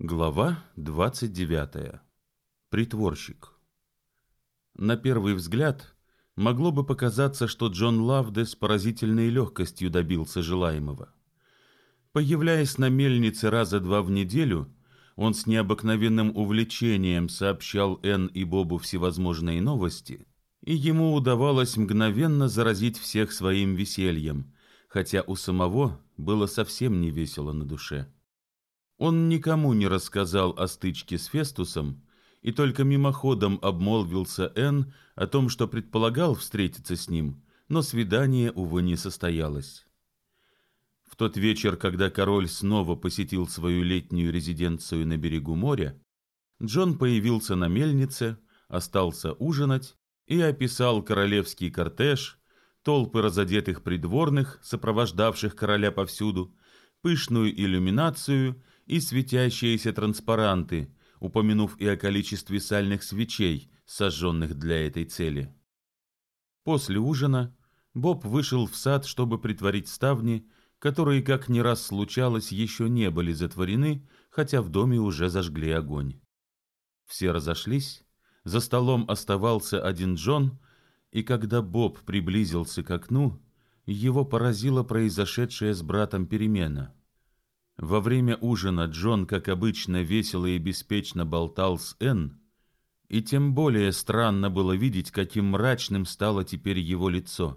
Глава 29. Притворщик. На первый взгляд могло бы показаться, что Джон Лавде с поразительной легкостью добился желаемого. Появляясь на мельнице раза два в неделю, он с необыкновенным увлечением сообщал Энн и Бобу всевозможные новости, и ему удавалось мгновенно заразить всех своим весельем, хотя у самого было совсем не весело на душе. Он никому не рассказал о стычке с Фестусом и только мимоходом обмолвился Энн о том, что предполагал встретиться с ним, но свидание, увы, не состоялось. В тот вечер, когда король снова посетил свою летнюю резиденцию на берегу моря, Джон появился на мельнице, остался ужинать и описал королевский кортеж, толпы разодетых придворных, сопровождавших короля повсюду, пышную иллюминацию и светящиеся транспаранты, упомянув и о количестве сальных свечей, сожженных для этой цели. После ужина Боб вышел в сад, чтобы притворить ставни, которые, как не раз случалось, еще не были затворены, хотя в доме уже зажгли огонь. Все разошлись, за столом оставался один Джон, и когда Боб приблизился к окну, его поразила произошедшая с братом перемена. Во время ужина Джон, как обычно, весело и беспечно болтал с Энн, и тем более странно было видеть, каким мрачным стало теперь его лицо.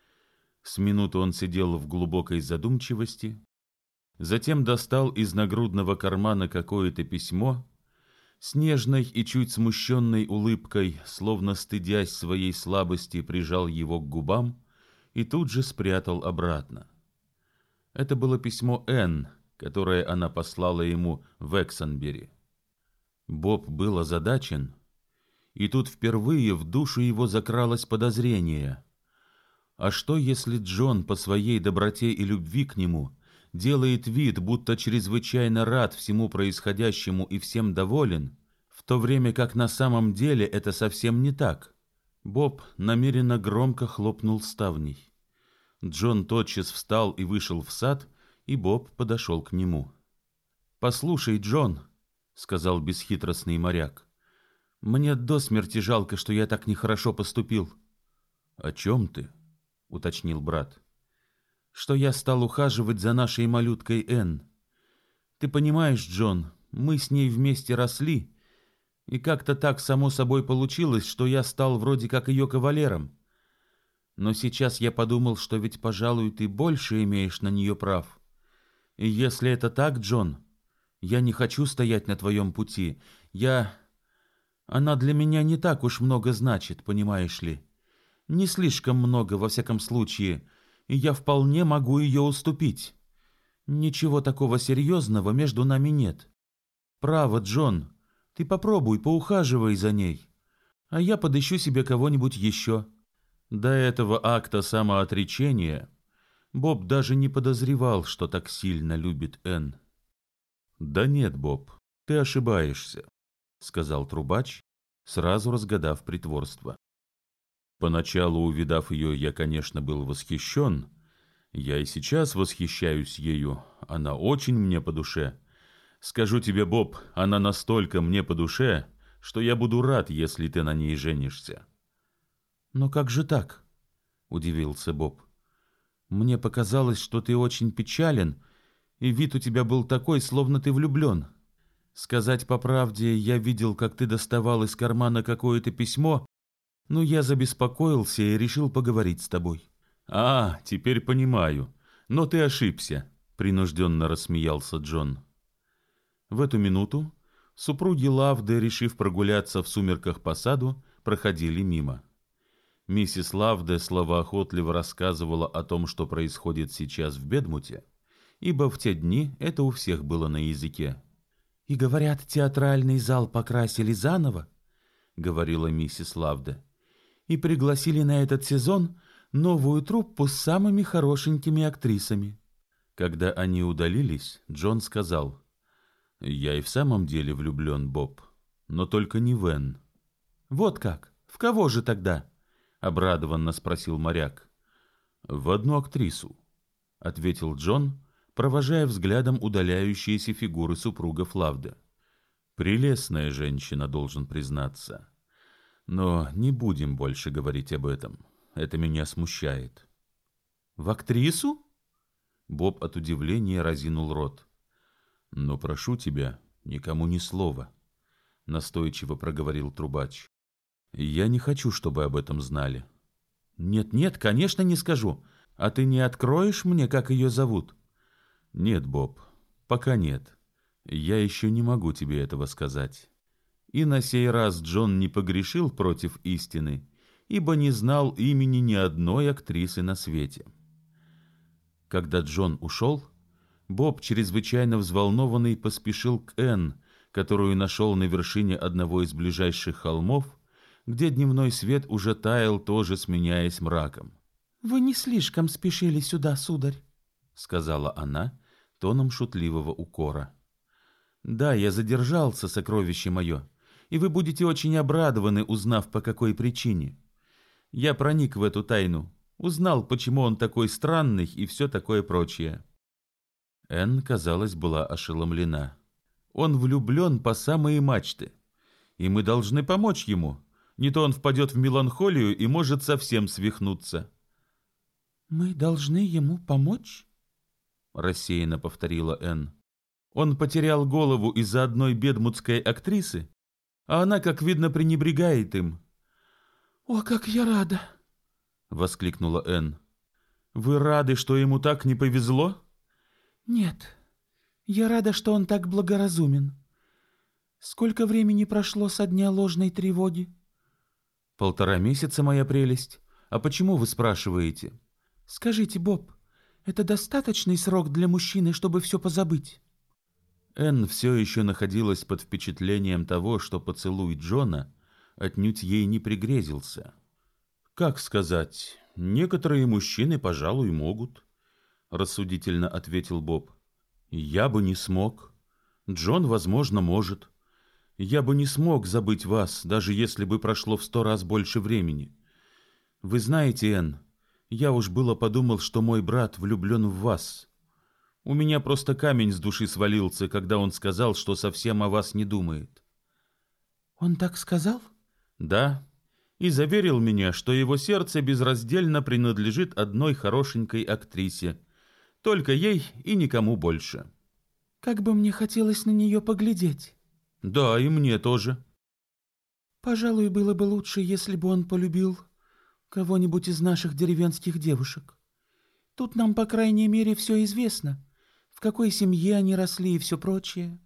С минуту он сидел в глубокой задумчивости, затем достал из нагрудного кармана какое-то письмо, с нежной и чуть смущенной улыбкой, словно стыдясь своей слабости, прижал его к губам и тут же спрятал обратно. Это было письмо Энн, которое она послала ему в Эксонбери. Боб был озадачен, и тут впервые в душу его закралось подозрение. А что, если Джон по своей доброте и любви к нему делает вид, будто чрезвычайно рад всему происходящему и всем доволен, в то время как на самом деле это совсем не так? Боб намеренно громко хлопнул ставней. Джон тотчас встал и вышел в сад, и Боб подошел к нему. «Послушай, Джон», — сказал бесхитростный моряк, — «мне до смерти жалко, что я так нехорошо поступил». «О чем ты?» — уточнил брат. «Что я стал ухаживать за нашей малюткой Энн. Ты понимаешь, Джон, мы с ней вместе росли, и как-то так само собой получилось, что я стал вроде как ее кавалером. Но сейчас я подумал, что ведь, пожалуй, ты больше имеешь на нее прав. И если это так, Джон, я не хочу стоять на твоем пути. Она для меня не так уж много значит, понимаешь ли. Не слишком много, во всяком случае, и я вполне могу ее уступить. Ничего такого серьезного между нами нет. Право, Джон, ты попробуй, поухаживай за ней, а я подыщу себе кого-нибудь еще». До этого акта самоотречения Боб даже не подозревал, что так сильно любит Энн. «Да нет, Боб, ты ошибаешься», — сказал трубач, сразу разгадав притворство. «Поначалу, увидав ее, я, конечно, был восхищен. Я и сейчас восхищаюсь ею, она очень мне по душе. Скажу тебе, Боб, она настолько мне по душе, что я буду рад, если ты на ней женишься». «Но как же так?» — удивился Боб. «Мне показалось, что ты очень печален, и вид у тебя был такой, словно ты влюблен. Сказать по правде, я видел, как ты доставал из кармана какое-то письмо, но я забеспокоился и решил поговорить с тобой». «А, теперь понимаю. Но ты ошибся», — принужденно рассмеялся Джон. В эту минуту супруги Лавде, решив прогуляться в сумерках по саду, проходили мимо. Миссис Лавде словоохотливо рассказывала о том, что происходит сейчас в Бедмуте, ибо в те дни это у всех было на языке. «И говорят, театральный зал покрасили заново», — говорила миссис Лавде, «и пригласили на этот сезон новую труппу с самыми хорошенькими актрисами». Когда они удалились, Джон сказал: «Я и в самом деле влюблен, Боб, но только не в Энн». «Вот как? В кого же тогда?» — обрадованно спросил моряк. «В одну актрису», — ответил Джон, провожая взглядом удаляющиеся фигуры супругов Лавде. Прелестная женщина, должен признаться. Но не будем больше говорить об этом. Это меня смущает. В актрису? Боб от удивления разинул рот. Но прошу тебя, никому ни слова, настойчиво проговорил трубач. Я не хочу, чтобы об этом знали. Нет, конечно, не скажу. А ты не откроешь мне, как ее зовут? Нет, Боб, пока нет. Я еще не могу тебе этого сказать. И на сей раз Джон не погрешил против истины, ибо не знал имени ни одной актрисы на свете. Когда Джон ушел, Боб, чрезвычайно взволнованный, поспешил к Энн, которую нашел на вершине одного из ближайших холмов, где дневной свет уже таял, тоже сменяясь мраком. «Вы не слишком спешили сюда, сударь», — сказала она тоном шутливого укора. «Да, я задержался, сокровище мое, и вы будете очень обрадованы, узнав, по какой причине. Я проник в эту тайну, узнал, почему он такой странный и все такое прочее». Энн, казалось, была ошеломлена. «Он влюблен по самые мачты, и мы должны помочь ему, не то он впадет в меланхолию и может совсем свихнуться». «Мы должны ему помочь?» — рассеянно повторила Энн. «Он потерял голову из-за одной бедмутской актрисы, а она, как видно, пренебрегает им». «О, как я рада!» — воскликнула Энн. «Вы рады, что ему так не повезло?» «Нет, я рада, что он так благоразумен. Сколько времени прошло со дня ложной тревоги?» 1,5 месяца, моя прелесть. А почему вы спрашиваете? Скажите, Боб, это достаточный срок для мужчины, чтобы все позабыть?» Энн все еще находилась под впечатлением того, что поцелуй Джона отнюдь ей не пригрезился. «Как сказать, некоторые мужчины, пожалуй, могут», — рассудительно ответил Боб. «Я бы не смог. Джон, возможно, может. Я бы не смог забыть вас, даже если бы прошло в 100 раз больше времени. Вы знаете, Энн, я уж было подумал, что мой брат влюблен в вас. У меня просто камень с души свалился, когда он сказал, что совсем о вас не думает». «Он так сказал?» «Да, и заверил меня, что его сердце безраздельно принадлежит одной хорошенькой актрисе, только ей и никому больше». «Как бы мне хотелось на нее поглядеть». «Да, и мне тоже». «Пожалуй, было бы лучше, если бы он полюбил кого-нибудь из наших деревенских девушек. Тут нам, по крайней мере, все известно, в какой семье они росли и все прочее.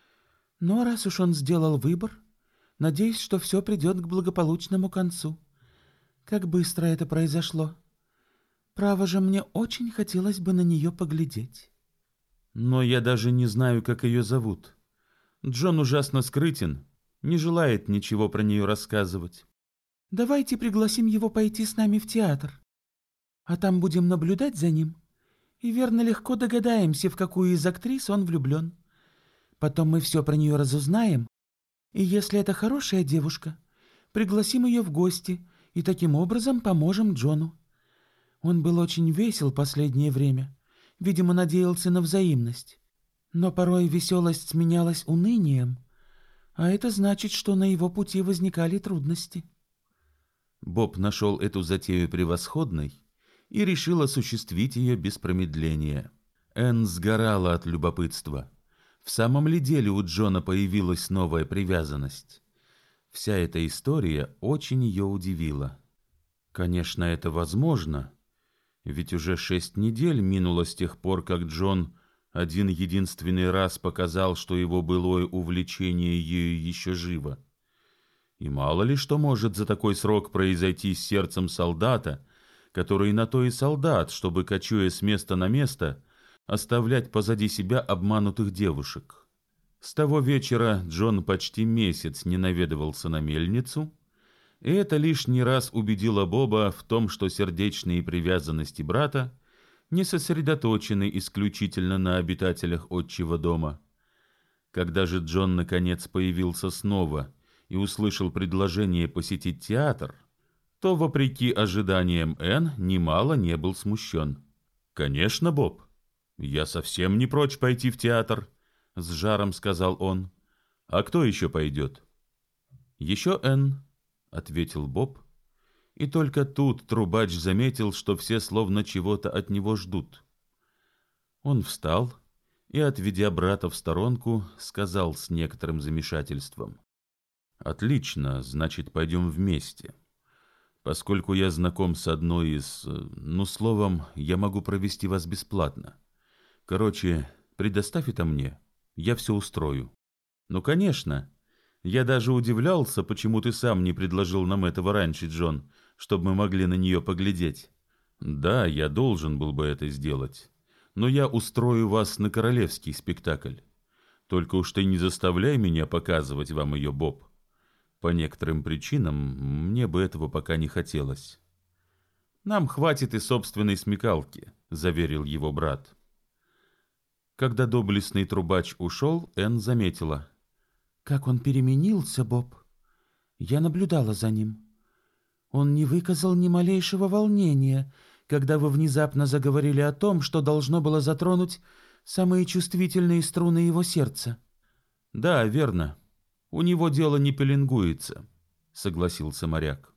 Но раз уж он сделал выбор, надеюсь, что все придет к благополучному концу. Как быстро это произошло. Право же, мне очень хотелось бы на нее поглядеть». «Но я даже не знаю, как ее зовут. Джон ужасно скрытен, не желает ничего про нее рассказывать». «Давайте пригласим его пойти с нами в театр, а там будем наблюдать за ним, и верно легко догадаемся, в какую из актрис он влюблен. Потом мы все про нее разузнаем, и если это хорошая девушка, пригласим ее в гости и таким образом поможем Джону. Он был очень весел последнее время, видимо, надеялся на взаимность. Но порой веселость сменялась унынием, а это значит, что на его пути возникали трудности». Боб нашел эту затею превосходной и решил осуществить ее без промедления. Энн сгорала от любопытства. В самом ли деле у Джона появилась новая привязанность? Вся эта история очень ее удивила. Конечно, это возможно, ведь уже 6 недель минуло с тех пор, как Джон один единственный раз показал, что его былое увлечение ею еще живо. И мало ли что может за такой срок произойти с сердцем солдата, который на то и солдат, чтобы, кочуя с места на место, оставлять позади себя обманутых девушек. С того вечера Джон почти месяц не наведывался на мельницу, и это лишний раз убедило Боба в том, что сердечные привязанности брата не сосредоточены исключительно на обитателях отчего дома. Когда же Джон наконец появился снова и услышал предложение посетить театр, то, вопреки ожиданиям Энн, немало не был смущен. «Конечно, Боб, я совсем не прочь пойти в театр», — с жаром сказал он. А кто еще пойдет? Еще Энн, ответил Боб, и только тут трубач заметил, что все словно чего-то от него ждут. Он встал и, отведя брата в сторонку, сказал с некоторым замешательством: «Отлично, значит, пойдем вместе. Поскольку я знаком с одной из... словом, я могу провести вас бесплатно. Короче, предоставь это мне, я все устрою». «Ну, конечно. Я даже удивлялся, почему ты сам не предложил нам этого раньше, Джон, чтобы мы могли на нее поглядеть». «Да, я должен был бы это сделать. Но я устрою вас на королевский спектакль. Только уж ты не заставляй меня показывать вам ее, Боб. По некоторым причинам мне бы этого пока не хотелось». «Нам хватит и собственной смекалки», — заверил его брат. Когда доблестный трубач ушел, Энн заметила: «Как он переменился, Боб! Я наблюдала за ним. Он не выказал ни малейшего волнения, когда вы внезапно заговорили о том, что должно было затронуть самые чувствительные струны его сердца». «Да, верно. У него дело не пеленгуется», — согласился моряк.